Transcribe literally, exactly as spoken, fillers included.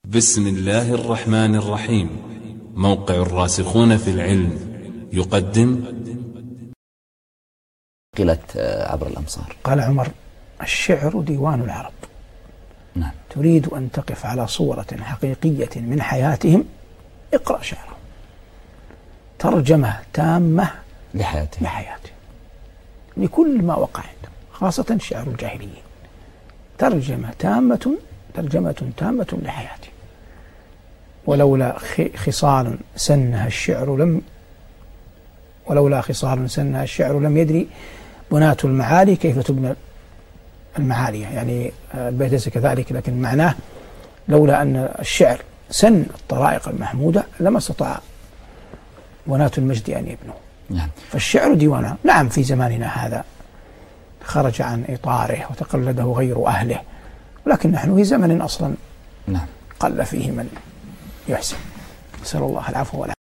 بسم الله الرحمن الرحيم. موقع الراسخون في العلم يقدم قلت عبر الأمصار. قال عمر: الشعر ديوان العرب. نعم. تريد أن تقف على صورة حقيقية من حياتهم، اقرأ شعرهم. ترجمة تامة لحياتهم لحياتهم لكل ما وقع عندهم، خاصة شعر الجاهليين. ترجمة تامة ترجمة تامة لحياتهم. ولولا خصال سنها الشعر لم ولولا خصال سنها الشعر لم يدري بناة المعالي كيف تبنى المعالية. يعني البيت ليس كذلك، لكن معناه لولا أن الشعر سن الطرائق المحمودة لما استطاع بناة المجد أن يبنوا. نعم. فالشعر ديوانها. نعم، في زماننا هذا خرج عن إطاره وتقلده غير أهله، ولكن نحن في زمن أصلا نعم قل فيه من يحسن. نسأل الله العفو والعافية.